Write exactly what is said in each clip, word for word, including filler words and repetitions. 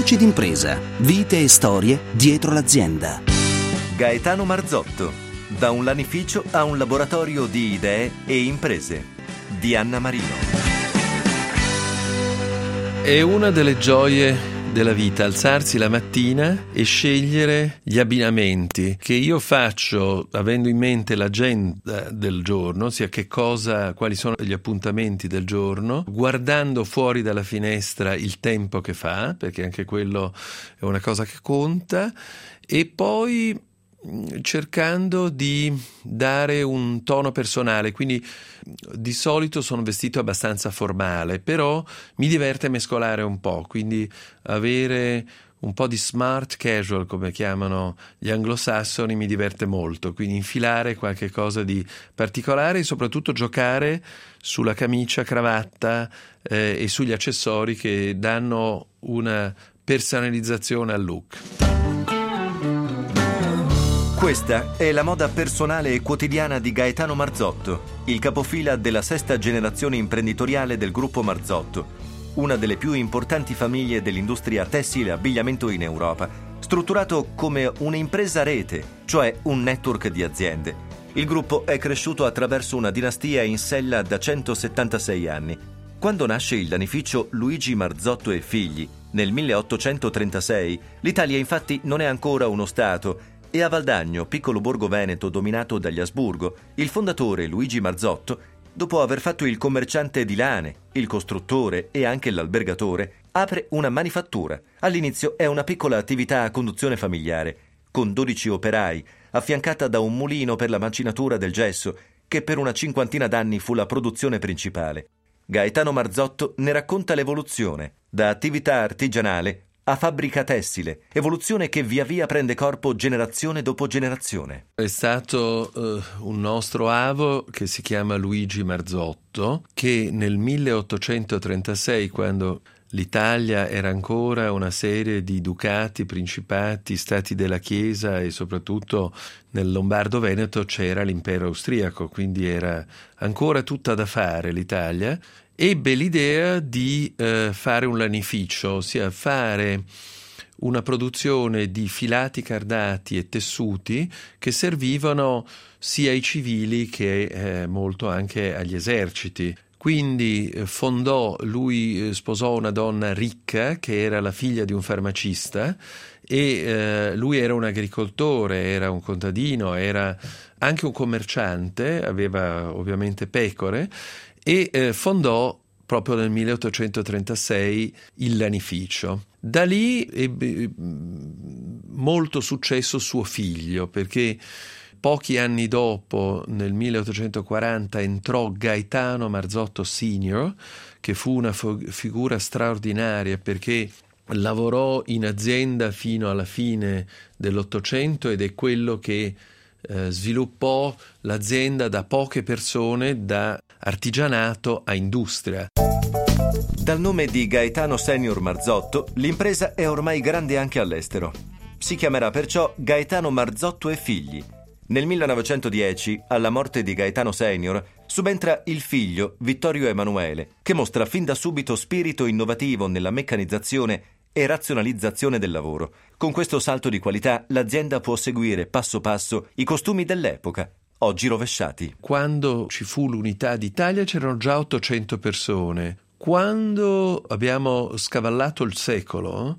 Voci d'impresa, vite e storie dietro l'azienda. Gaetano Marzotto, da un lanificio a un laboratorio di idee e imprese, di Anna Marino. È una delle gioie della vita, alzarsi la mattina e scegliere gli abbinamenti che io faccio avendo in mente l'agenda del giorno, ossia che cosa, quali sono gli appuntamenti del giorno, guardando fuori dalla finestra il tempo che fa, perché anche quello è una cosa che conta, e poi cercando di dare un tono personale, quindi di solito sono vestito abbastanza formale, però mi diverte mescolare un po', quindi avere un po' di smart casual, come chiamano gli anglosassoni, mi diverte molto, quindi infilare qualche cosa di particolare e soprattutto giocare sulla camicia, cravatta eh, e sugli accessori che danno una personalizzazione al look. Questa è la moda personale e quotidiana di Gaetano Marzotto, il capofila della sesta generazione imprenditoriale del gruppo Marzotto, una delle più importanti famiglie dell'industria tessile e abbigliamento in Europa, strutturato come un'impresa rete, cioè un network di aziende. Il gruppo è cresciuto attraverso una dinastia in sella da centosettantasei anni. Quando nasce il lanificio Luigi Marzotto e Figli, nel milleottocentotrentasei, l'Italia infatti non è ancora uno Stato, e a Valdagno, piccolo borgo veneto dominato dagli Asburgo, il fondatore Luigi Marzotto, dopo aver fatto il commerciante di lane, il costruttore e anche l'albergatore, apre una manifattura. All'inizio è una piccola attività a conduzione familiare, con dodici operai, affiancata da un mulino per la macinatura del gesso, che per una cinquantina d'anni fu la produzione principale. Gaetano Marzotto ne racconta l'evoluzione, da attività artigianale a fabbrica tessile, evoluzione che via via prende corpo generazione dopo generazione. È stato uh, un nostro avo che si chiama Luigi Marzotto, che nel milleottocentotrentasei, quando l'Italia era ancora una serie di ducati, principati, stati della Chiesa e soprattutto nel Lombardo-Veneto c'era l'impero austriaco, quindi era ancora tutta da fare l'Italia, ebbe l'idea di eh, fare un lanificio, ossia fare una produzione di filati cardati e tessuti che servivano sia ai civili che eh, molto anche agli eserciti. Quindi eh, fondò, lui eh, sposò una donna ricca che era la figlia di un farmacista e eh, lui era un agricoltore, era un contadino, era anche un commerciante, aveva ovviamente pecore, e eh, fondò proprio nel milleottocentotrentasei il lanificio. Da lì ebbe molto successo suo figlio, perché pochi anni dopo, nel milleottocentoquaranta, entrò Gaetano Marzotto Senior, che fu una f- figura straordinaria perché lavorò in azienda fino alla fine dell'Ottocento ed è quello che Eh, sviluppò l'azienda da poche persone, da artigianato a industria. Dal nome di Gaetano Senior Marzotto, l'impresa è ormai grande anche all'estero. Si chiamerà perciò Gaetano Marzotto e Figli. Nel millenovecentodieci, alla morte di Gaetano Senior, subentra il figlio Vittorio Emanuele, che mostra fin da subito spirito innovativo nella meccanizzazione e razionalizzazione del lavoro. Con questo salto di qualità l'azienda può seguire passo passo i costumi dell'epoca, oggi rovesciati. Quando ci fu l'unità d'Italia c'erano già ottocento persone. Quando abbiamo scavallato il secolo,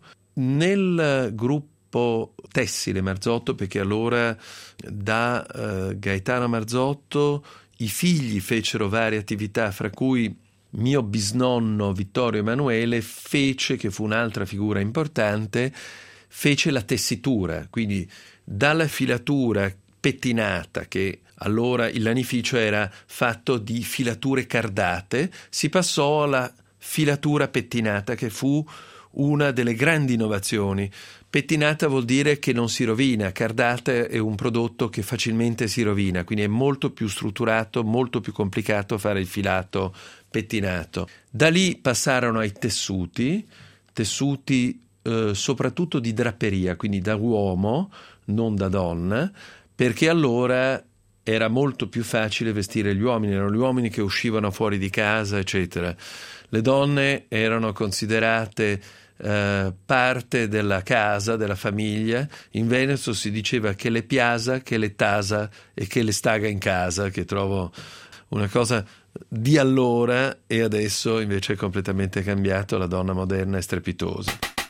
nel gruppo tessile Marzotto, perché allora da uh, Gaetano Marzotto i figli fecero varie attività, fra cui mio bisnonno Vittorio Emanuele fece, che fu un'altra figura importante, fece la tessitura, quindi dalla filatura pettinata, che allora il lanificio era fatto di filature cardate, si passò alla filatura pettinata, che fu una delle grandi innovazioni. Pettinata vuol dire che non si rovina, cardata è un prodotto che facilmente si rovina, quindi è molto più strutturato, molto più complicato fare il filato pettinato. Da lì passarono ai tessuti, tessuti eh, soprattutto di draperia, quindi da uomo, non da donna, perché allora era molto più facile vestire gli uomini, erano gli uomini che uscivano fuori di casa, eccetera. Le donne erano considerate eh, parte della casa, della famiglia. In Veneto si diceva che le piasa, che le tasa e che le staga in casa, che trovo una cosa di allora, e adesso invece è completamente cambiato, la donna moderna è strepitosa.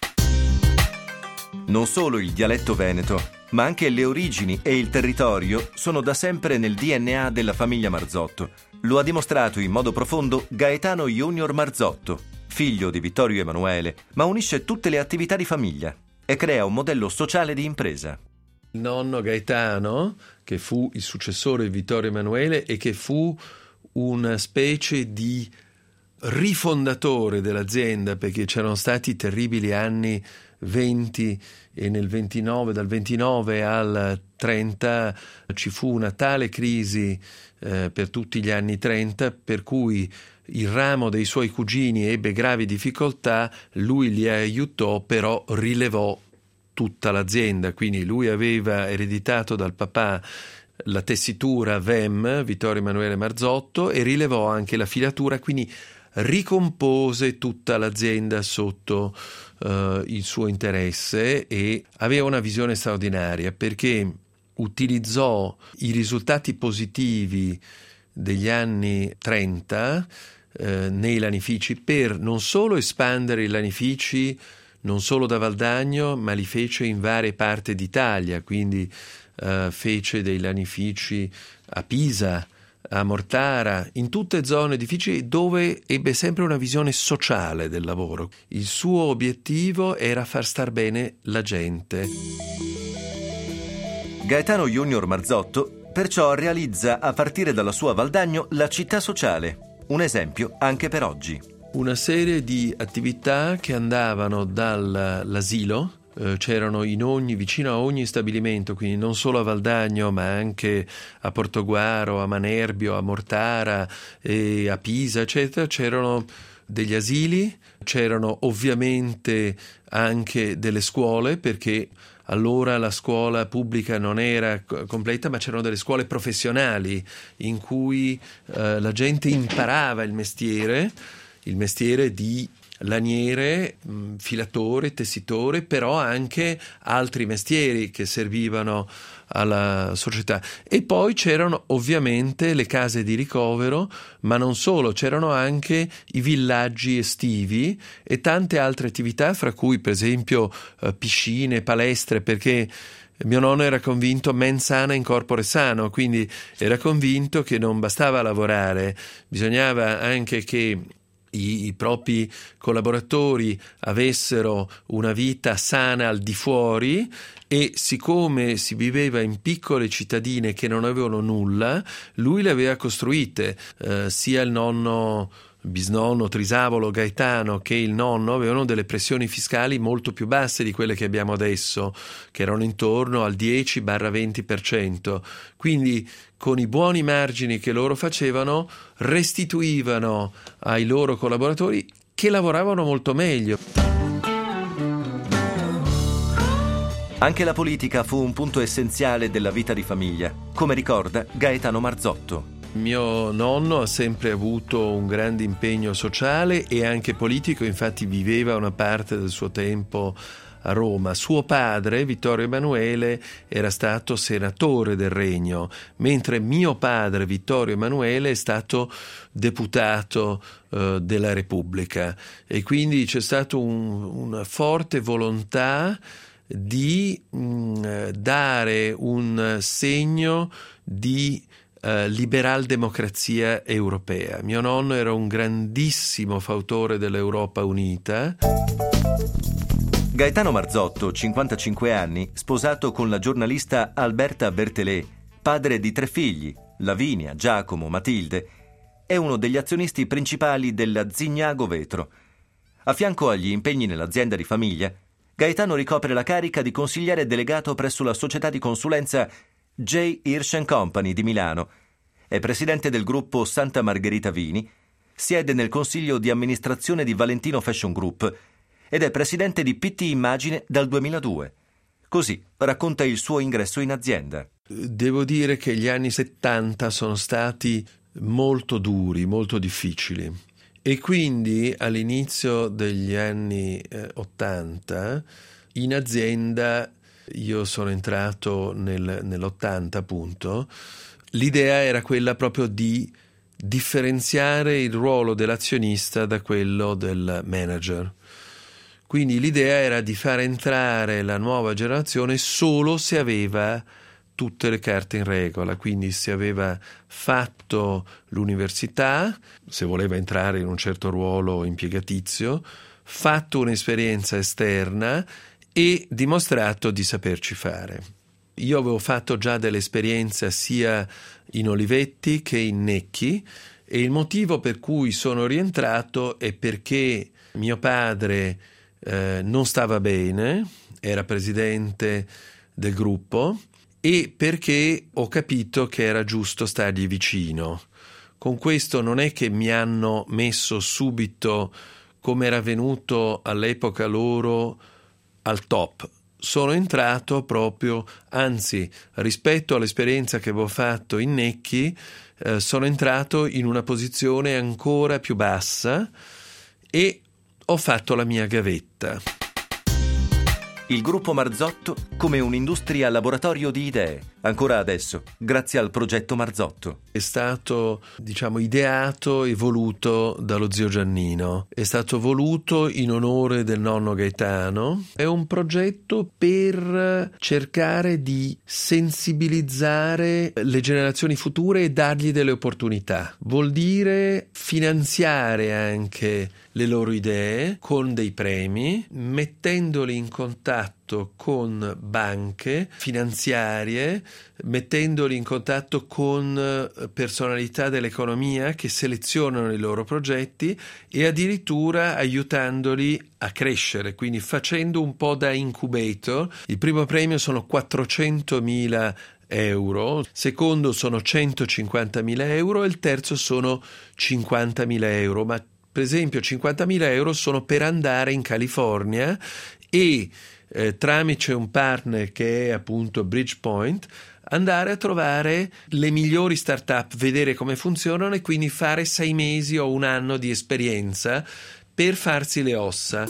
Non solo il dialetto veneto, ma anche le origini e il territorio sono da sempre nel D N A della famiglia Marzotto. Lo ha dimostrato in modo profondo Gaetano Junior Marzotto, figlio di Vittorio Emanuele, ma unisce tutte le attività di famiglia e crea un modello sociale di impresa. Il nonno Gaetano, che fu il successore di Vittorio Emanuele e che fu una specie di rifondatore dell'azienda, perché c'erano stati terribili anni venti e nel ventinove, dal ventinove al trenta ci fu una tale crisi eh, per tutti gli anni trenta, per cui il ramo dei suoi cugini ebbe gravi difficoltà, lui li aiutò, però rilevò tutta l'azienda. Quindi lui aveva ereditato dal papà la tessitura V E M, Vittorio Emanuele Marzotto, e rilevò anche la filatura, quindi ricompose tutta l'azienda sotto uh, il suo interesse, e aveva una visione straordinaria perché utilizzò i risultati positivi degli anni trenta eh, nei lanifici per non solo espandere i lanifici non solo da Valdagno, ma li fece in varie parti d'Italia, quindi uh, fece dei lanifici a Pisa, a Mortara, in tutte zone difficili dove ebbe sempre una visione sociale del lavoro. Il suo obiettivo era far star bene la gente. Gaetano Junior Marzotto perciò realizza a partire dalla sua Valdagno la città sociale, un esempio anche per oggi. Una serie di attività che andavano dall'asilo, eh, c'erano in ogni, vicino a ogni stabilimento, quindi non solo a Valdagno ma anche a Portoguaro, a Manerbio, a Mortara e a Pisa, eccetera, c'erano degli asili, c'erano ovviamente anche delle scuole, perché allora la scuola pubblica non era completa, ma c'erano delle scuole professionali in cui eh, la gente imparava il mestiere, il mestiere di laniere, filatore, tessitore, però anche altri mestieri che servivano alla società. E poi c'erano ovviamente le case di ricovero, ma non solo, c'erano anche i villaggi estivi e tante altre attività, fra cui per esempio eh, piscine, palestre, perché mio nonno era convinto mens sana in corpore sano, quindi era convinto che non bastava lavorare, bisognava anche che i propri collaboratori avessero una vita sana al di fuori, e siccome si viveva in piccole cittadine che non avevano nulla, lui le aveva costruite, eh, sia il nonno bisnonno Trisavolo Gaetano che il nonno avevano delle pressioni fiscali molto più basse di quelle che abbiamo adesso, che erano intorno al dieci venti per cento. Quindi con i buoni margini che loro facevano restituivano ai loro collaboratori, che lavoravano molto meglio. Anche la politica fu un punto essenziale della vita di famiglia, come ricorda Gaetano Marzotto. Mio nonno ha sempre avuto un grande impegno sociale e anche politico, infatti viveva una parte del suo tempo a Roma. Suo padre, Vittorio Emanuele, era stato senatore del Regno, mentre mio padre, Vittorio Emanuele, è stato deputato eh, della Repubblica, e quindi c'è stata un, una forte volontà di mh, dare un segno di Uh, liberal democrazia europea. Mio nonno era un grandissimo fautore dell'Europa unita. Gaetano Marzotto, cinquantacinque anni, sposato con la giornalista Alberta Bertelé, padre di tre figli, Lavinia, Giacomo, Matilde, è uno degli azionisti principali della Zignago Vetro. A fianco agli impegni nell'azienda di famiglia, Gaetano ricopre la carica di consigliere delegato presso la società di consulenza J. Hirsch and Company di Milano, è presidente del gruppo Santa Margherita Vini, siede nel consiglio di amministrazione di Valentino Fashion Group ed è presidente di P T Immagine dal duemiladue. Così racconta il suo ingresso in azienda. Devo dire che gli anni settanta sono stati molto duri, molto difficili, E quindi all'inizio degli anni eh, ottanta in azienda, io sono entrato nel, nell'ottanta appunto, l'idea era quella proprio di differenziare il ruolo dell'azionista da quello del manager. Quindi l'idea era di far entrare la nuova generazione solo se aveva tutte le carte in regola, quindi se aveva fatto l'università, se voleva entrare in un certo ruolo impiegatizio, fatto un'esperienza esterna e dimostrato di saperci fare. Io avevo fatto già dell'esperienza sia in Olivetti che in Necchi e il motivo per cui sono rientrato è perché mio padre eh, non stava bene, era presidente del gruppo, e perché ho capito che era giusto stargli vicino. Con questo non è che mi hanno messo subito, come era venuto all'epoca loro, al top. Sono entrato proprio, anzi, rispetto all'esperienza che avevo fatto in Necchi, eh, sono entrato in una posizione ancora più bassa e ho fatto la mia gavetta. Il gruppo Marzotto come un'industria laboratorio di idee, ancora adesso, grazie al progetto Marzotto. È stato, diciamo, ideato e voluto dallo zio Giannino. È stato voluto in onore del nonno Gaetano. È un progetto per cercare di sensibilizzare le generazioni future e dargli delle opportunità. Vuol dire finanziare anche le loro idee con dei premi, mettendoli in contatto con banche finanziarie, mettendoli in contatto con personalità dell'economia che selezionano i loro progetti e addirittura aiutandoli a crescere, quindi facendo un po' da incubator. Il primo premio sono quattrocentomila euro, il secondo sono centocinquantamila euro e il terzo sono cinquantamila euro, ma per esempio cinquantamila euro sono per andare in California e eh, tramite un partner che è appunto Bridgepoint andare a trovare le migliori start-up, vedere come funzionano e quindi fare sei mesi o un anno di esperienza per farsi le ossa.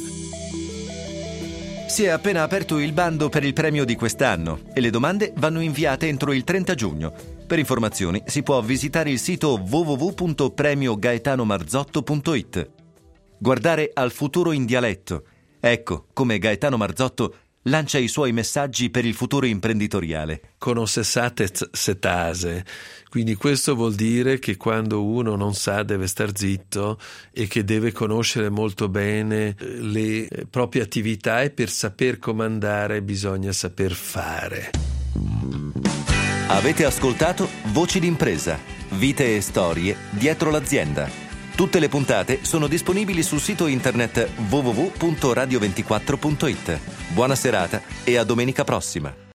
Si è appena aperto il bando per il premio di quest'anno e le domande vanno inviate entro il trenta giugno. Per informazioni si può visitare il sito w w w punto premio gaetano marzotto punto i t. Guardare al futuro in dialetto. Ecco come Gaetano Marzotto lancia i suoi messaggi per il futuro imprenditoriale. Conoscessate setase, quindi questo vuol dire che quando uno non sa deve star zitto e che deve conoscere molto bene le proprie attività e per saper comandare bisogna saper fare. Avete ascoltato Voci d'impresa, vite e storie dietro l'azienda. Tutte le puntate sono disponibili sul sito internet w w w punto radio ventiquattro punto i t. Buona serata e a domenica prossima.